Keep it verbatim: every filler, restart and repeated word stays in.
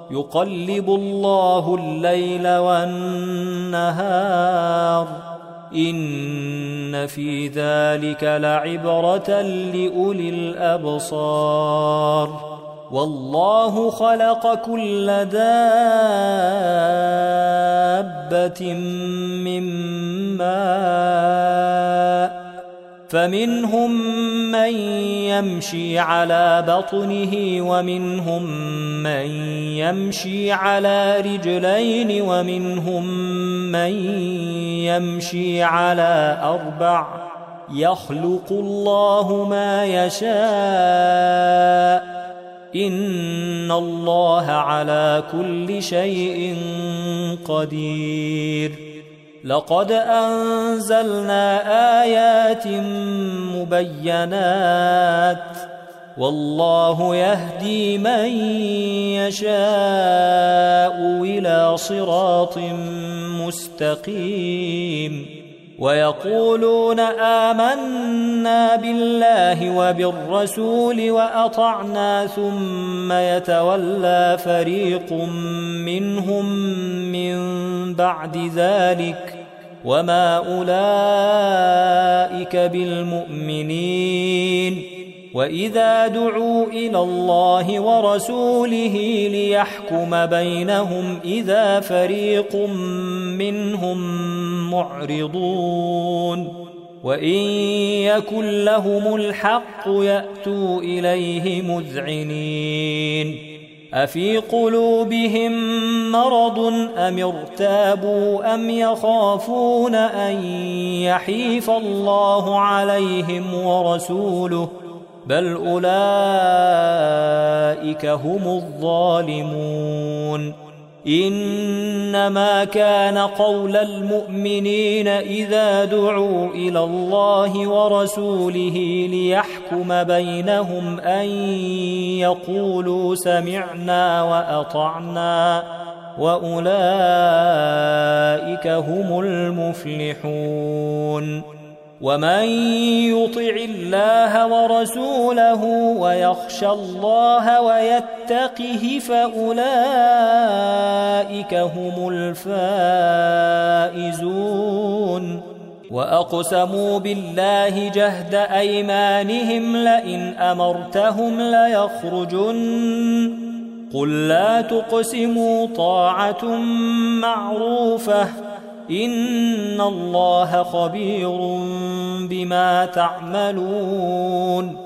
يقلب الله الليل والنهار إن في ذلك لعبرة لأولي الأبصار والله خلق كل دابة من ماء فمنهم من يمشي على بطنه ومنهم من يمشي على رجلين ومنهم من يمشي على أربع يخلق الله ما يشاء إن الله على كل شيء قدير لقد أنزلنا آيات مبينات والله يهدي من يشاء إلى صراط مستقيم ويقولون آمنا بالله وبالرسول وأطعنا ثم يتولى فريق منهم من بعد ذلك وما أولئك بالمؤمنين وإذا دعوا إلى الله ورسوله ليحكم بينهم إذا فريق منهم معرضون وإن يكن لهم الحق يأتوا إليه مذعنين أفي قلوبهم مرض أم ارتابوا أم يخافون أن يحيف الله عليهم ورسوله بل أولئك هم الظالمون إنما كان قول المؤمنين إذا دعوا إلى الله ورسوله ليحكم بينهم أن يقولوا سمعنا وأطعنا وأولئك هم المفلحون ومن يطع الله ورسوله ويخشى الله ويتقه فأولئك هم الفائزون وأقسموا بالله جهد أيمانهم لئن أمرتهم ليخرجن قل لا تقسموا طاعة معروفة إن الله خبير بما تعملون